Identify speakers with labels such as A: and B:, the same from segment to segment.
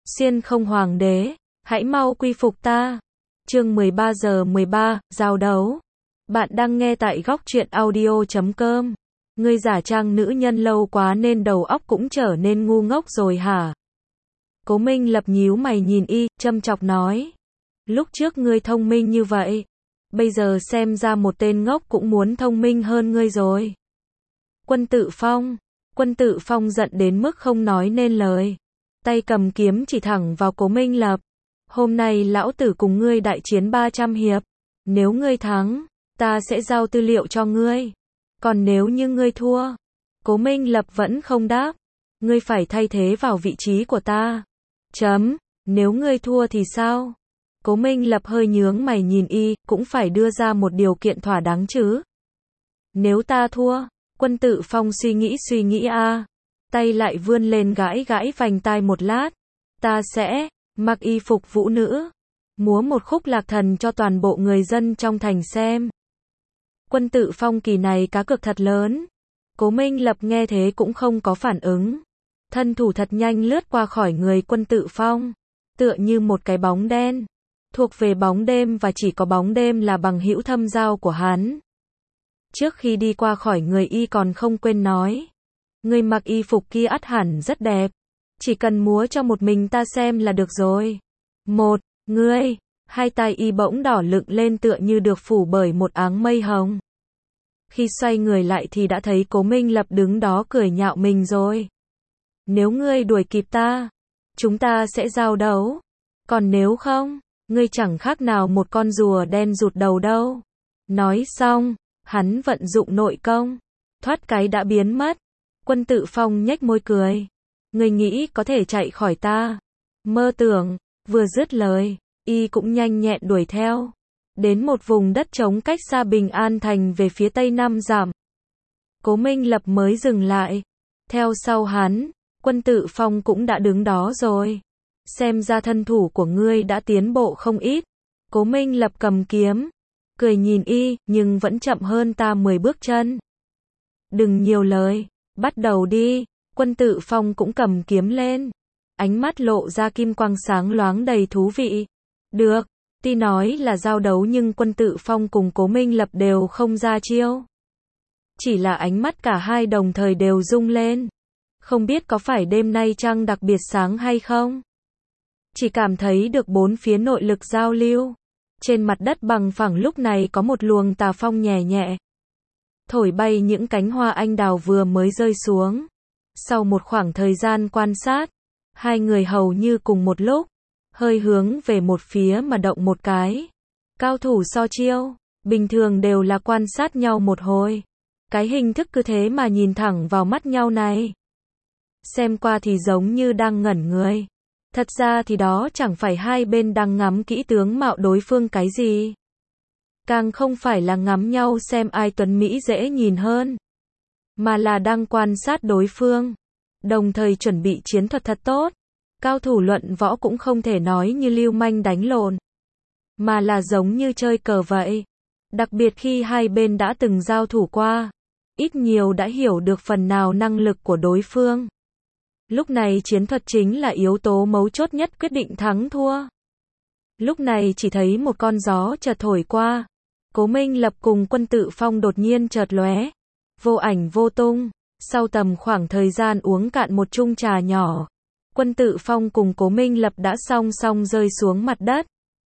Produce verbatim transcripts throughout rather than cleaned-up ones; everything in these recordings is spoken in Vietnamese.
A: Xiên không hoàng đế, hãy mau quy phục ta. Chương mười ba giờ mười ba, giao đấu. Bạn đang nghe tại góc truyện audio chấm com. Ngươi giả trang nữ nhân lâu quá nên đầu óc cũng trở nên ngu ngốc rồi hả? Cố Minh Lập nhíu mày nhìn y, châm chọc nói. Lúc trước ngươi thông minh như vậy, bây giờ xem ra một tên ngốc cũng muốn thông minh hơn ngươi rồi. Quân Tự Phong, Quân Tự Phong giận đến mức không nói nên lời. Tay cầm kiếm chỉ thẳng vào Cố Minh Lập. Hôm nay lão tử cùng ngươi đại chiến ba trăm hiệp. Nếu ngươi thắng, ta sẽ giao tư liệu cho ngươi. Còn nếu như ngươi thua, Cố Minh Lập vẫn không đáp. Ngươi phải thay thế vào vị trí của ta. Chấm, nếu ngươi thua thì sao? Cố Minh Lập hơi nhướng mày nhìn y, cũng phải đưa ra một điều kiện thỏa đáng chứ. Nếu ta thua, Quân Tự Phong suy nghĩ suy nghĩ a, à. Tay lại vươn lên gãi gãi vành tai một lát. Ta sẽ mặc y phục vũ nữ, múa một khúc lạc thần cho toàn bộ người dân trong thành xem. Quân Tự Phong kỳ này cá cược thật lớn. Cố Minh Lập nghe thế cũng không có phản ứng. Thân thủ thật nhanh lướt qua khỏi người Quân Tự Phong, tựa như một cái bóng đen, thuộc về bóng đêm và chỉ có bóng đêm là bằng hữu thâm giao của hắn. Trước khi đi qua khỏi người y còn không quên nói. Người mặc y phục kia ắt hẳn rất đẹp. Chỉ cần múa cho một mình ta xem là được rồi. Một, ngươi, hai tay y bỗng đỏ lựng lên tựa như được phủ bởi một áng mây hồng. Khi xoay người lại thì đã thấy Cố Minh Lập đứng đó cười nhạo mình rồi. Nếu ngươi đuổi kịp ta, chúng ta sẽ giao đấu. Còn nếu không, ngươi chẳng khác nào một con rùa đen rụt đầu đâu. Nói xong, hắn vận dụng nội công, thoát cái đã biến mất. Quân Tự Phong nhếch môi cười. Ngươi nghĩ có thể chạy khỏi ta? Mơ tưởng. Vừa dứt lời, y cũng nhanh nhẹn đuổi theo. Đến một vùng đất trống cách xa Bình An Thành về phía tây năm dặm. Cố Minh Lập mới dừng lại. Theo sau hắn, Quân Tự Phong cũng đã đứng đó rồi. Xem ra thân thủ của ngươi đã tiến bộ không ít. Cố Minh Lập cầm kiếm, cười nhìn y, nhưng vẫn chậm hơn ta mười bước chân. Đừng nhiều lời, bắt đầu đi. Quân Tự Phong cũng cầm kiếm lên. Ánh mắt lộ ra kim quang sáng loáng đầy thú vị. Được, tuy nói là giao đấu nhưng Quân Tự Phong cùng Cố Minh Lập đều không ra chiêu. Chỉ là ánh mắt cả hai đồng thời đều rung lên. Không biết có phải đêm nay trăng đặc biệt sáng hay không? Chỉ cảm thấy được bốn phía nội lực giao lưu. Trên mặt đất bằng phẳng lúc này có một luồng tà phong nhẹ nhẹ, thổi bay những cánh hoa anh đào vừa mới rơi xuống. Sau một khoảng thời gian quan sát, hai người hầu như cùng một lúc, hơi hướng về một phía mà động một cái. Cao thủ so chiêu, bình thường đều là quan sát nhau một hồi. Cái hình thức cứ thế mà nhìn thẳng vào mắt nhau này, xem qua thì giống như đang ngẩn người. Thật ra thì đó chẳng phải hai bên đang ngắm kỹ tướng mạo đối phương cái gì. Càng không phải là ngắm nhau xem ai tuấn mỹ dễ nhìn hơn, mà là đang quan sát đối phương, đồng thời chuẩn bị chiến thuật thật tốt. Cao thủ luận võ cũng không thể nói như lưu manh đánh lộn, mà là giống như chơi cờ vậy. Đặc biệt khi hai bên đã từng giao thủ qua, ít nhiều đã hiểu được phần nào năng lực của đối phương. Lúc này chiến thuật chính là yếu tố mấu chốt nhất quyết định thắng thua. Lúc này chỉ thấy một con gió chợt thổi qua. Cố Minh Lập cùng Quân Tự Phong đột nhiên chợt lóe, vô ảnh vô tung. Sau tầm khoảng thời gian uống cạn một chung trà nhỏ, Quân Tự Phong cùng Cố Minh Lập đã song song rơi xuống mặt đất.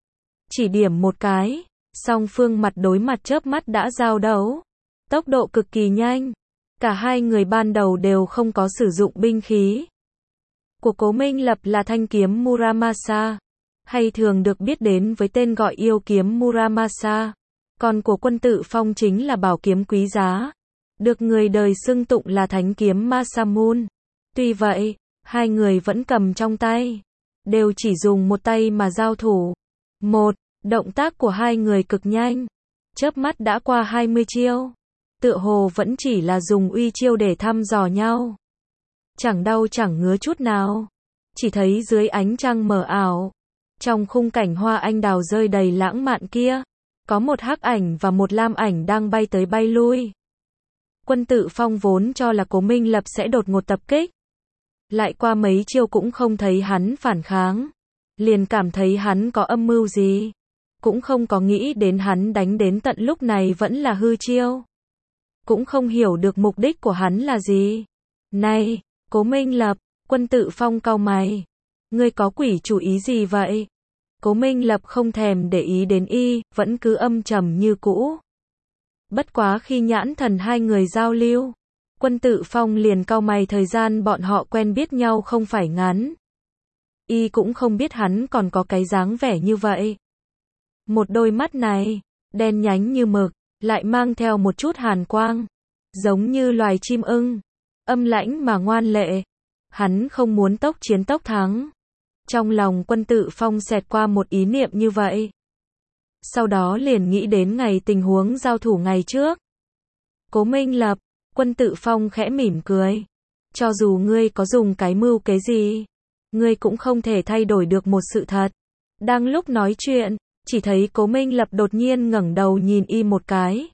A: Chỉ điểm một cái, song phương mặt đối mặt chớp mắt đã giao đấu. Tốc độ cực kỳ nhanh. Cả hai người ban đầu đều không có sử dụng binh khí. Của Cố Minh Lập là thanh kiếm Muramasa, hay thường được biết đến với tên gọi yêu kiếm Muramasa. Còn của Quân Tự Phong chính là bảo kiếm quý giá, được người đời xưng tụng là thánh kiếm Masamune. Tuy vậy, hai người vẫn cầm trong tay, đều chỉ dùng một tay mà giao thủ. Một, động tác của hai người cực nhanh, chớp mắt đã qua hai mươi chiêu. Tựa hồ vẫn chỉ là dùng uy chiêu để thăm dò nhau. Chẳng đau chẳng ngứa chút nào. Chỉ thấy dưới ánh trăng mờ ảo, trong khung cảnh hoa anh đào rơi đầy lãng mạn kia, có một hắc ảnh và một lam ảnh đang bay tới bay lui. Quân Tự Phong vốn cho là Cố Minh Lập sẽ đột ngột tập kích, Lại qua mấy chiêu cũng không thấy hắn phản kháng. Liền cảm thấy hắn có âm mưu gì. Cũng không có nghĩ đến hắn đánh đến tận lúc này vẫn là hư chiêu. Cũng không hiểu được mục đích của hắn là gì. Này, Cố Minh Lập, Quân Tự Phong cau mày. Ngươi có quỷ chủ ý gì vậy? Cố Minh Lập không thèm để ý đến y, vẫn cứ âm trầm như cũ. Bất quá khi nhãn thần hai người giao lưu, Quân Tự Phong liền cau mày, thời gian bọn họ quen biết nhau không phải ngắn. Y cũng không biết hắn còn có cái dáng vẻ như vậy. Một đôi mắt này, đen nhánh như mực, lại mang theo một chút hàn quang, giống như loài chim ưng, âm lãnh mà ngoan lệ. Hắn không muốn tốc chiến tốc thắng. Trong lòng Quân Tự Phong xẹt qua một ý niệm như vậy. Sau đó liền nghĩ đến ngày tình huống giao thủ ngày trước. Cố Minh Lập, Quân Tự Phong khẽ mỉm cười. Cho dù ngươi có dùng cái mưu kế gì, ngươi cũng không thể thay đổi được một sự thật. Đang lúc nói chuyện, chỉ thấy Cố Minh Lập đột nhiên ngẩng đầu nhìn y một cái.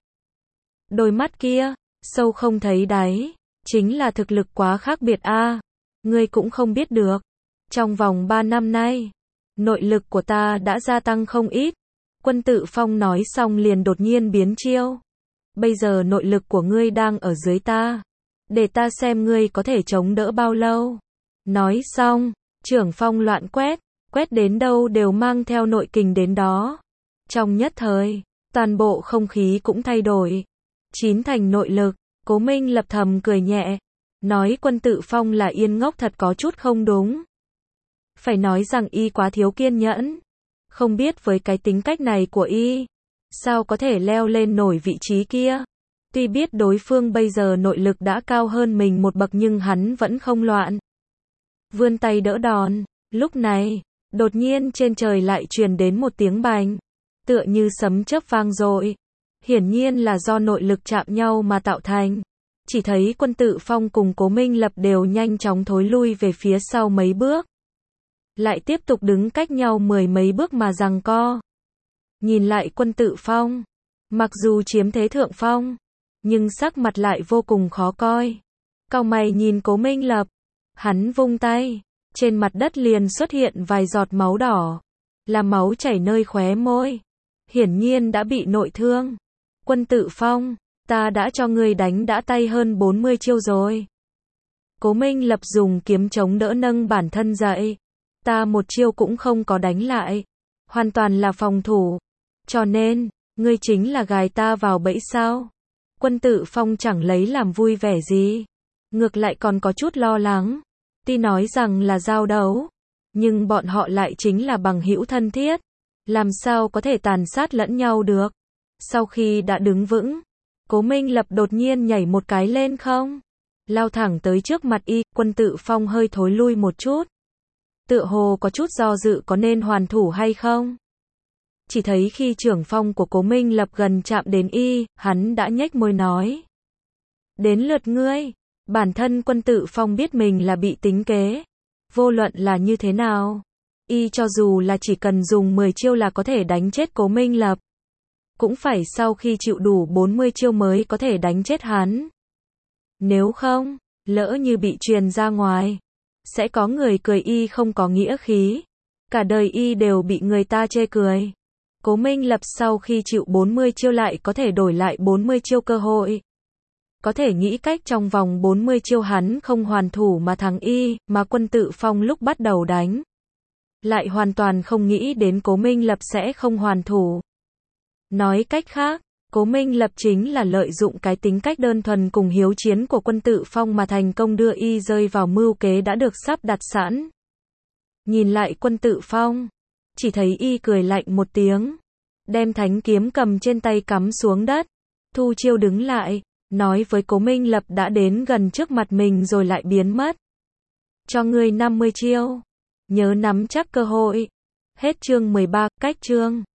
A: Đôi mắt kia, sâu không thấy đáy, chính là thực lực quá khác biệt a. À, ngươi cũng không biết được. Trong vòng ba năm nay, nội lực của ta đã gia tăng không ít. Quân Tự Phong nói xong liền đột nhiên biến chiêu. Bây giờ nội lực của ngươi đang ở dưới ta. Để ta xem ngươi có thể chống đỡ bao lâu. Nói xong, trưởng phong loạn quét, quét đến đâu đều mang theo nội kình đến đó. Trong nhất thời, toàn bộ không khí cũng thay đổi. Chín thành nội lực, Cố Minh Lập thầm cười nhẹ. Nói Quân Tự Phong là yên ngốc thật có chút không đúng. Phải nói rằng y quá thiếu kiên nhẫn. Không biết với cái tính cách này của y, sao có thể leo lên nổi vị trí kia. Tuy biết đối phương bây giờ nội lực đã cao hơn mình một bậc nhưng hắn vẫn không loạn. Vươn tay đỡ đòn. Lúc này, đột nhiên trên trời lại truyền đến một tiếng bành. Tựa như sấm chớp vang dội. Hiển nhiên là do nội lực chạm nhau mà tạo thành. Chỉ thấy Quân Tự Phong cùng Cố Minh Lập đều nhanh chóng thối lui về phía sau mấy bước. Lại tiếp tục đứng cách nhau mười mấy bước mà giằng co. Nhìn lại Quân Tự Phong, mặc dù chiếm thế thượng phong, nhưng sắc mặt lại vô cùng khó coi. Cau mày nhìn Cố Minh Lập, hắn vung tay, trên mặt đất liền xuất hiện vài giọt máu đỏ, là máu chảy nơi khóe môi. Hiển nhiên đã bị nội thương. Quân Tự Phong, ta đã cho ngươi đánh đã tay hơn bốn mươi chiêu rồi. Cố Minh Lập dùng kiếm chống đỡ nâng bản thân dậy. Ta một chiêu cũng không có đánh lại. Hoàn toàn là phòng thủ. Cho nên, ngươi chính là gài ta vào bẫy sao? Quân Tự Phong chẳng lấy làm vui vẻ gì. Ngược lại còn có chút lo lắng. Tuy nói rằng là giao đấu, nhưng bọn họ lại chính là bằng hữu thân thiết. Làm sao có thể tàn sát lẫn nhau được? Sau khi đã đứng vững, Cố Minh Lập đột nhiên nhảy một cái lên không. Lao thẳng tới trước mặt y. Quân Tự Phong hơi thối lui một chút. Tựa hồ có chút do dự có nên hoàn thủ hay không. Chỉ thấy khi trưởng phong của Cố Minh Lập gần chạm đến y, hắn đã nhếch môi nói. Đến lượt ngươi. Bản thân Quân Tự Phong biết mình là bị tính kế. Vô luận là như thế nào, y cho dù là chỉ cần dùng mười chiêu là có thể đánh chết Cố Minh Lập. Cũng phải sau khi chịu đủ bốn mươi chiêu mới có thể đánh chết hắn. Nếu không, lỡ như bị truyền ra ngoài, sẽ có người cười y không có nghĩa khí. Cả đời y đều bị người ta chê cười. Cố Minh Lập sau khi chịu bốn mươi chiêu lại có thể đổi lại bốn mươi chiêu cơ hội. Có thể nghĩ cách trong vòng bốn mươi chiêu hắn không hoàn thủ mà thắng y, mà Quân Tự Phong lúc bắt đầu đánh. Lại hoàn toàn không nghĩ đến Cố Minh Lập sẽ không hoàn thủ. Nói cách khác, Cố Minh Lập chính là lợi dụng cái tính cách đơn thuần cùng hiếu chiến của Quân Tự Phong mà thành công đưa y rơi vào mưu kế đã được sắp đặt sẵn. Nhìn lại Quân Tự Phong, chỉ thấy y cười lạnh một tiếng, đem thánh kiếm cầm trên tay cắm xuống đất, thu chiêu đứng lại, nói với Cố Minh Lập đã đến gần trước mặt mình rồi lại biến mất. Cho ngươi năm mươi chiêu, nhớ nắm chắc cơ hội. Hết chương mười ba, cách chương.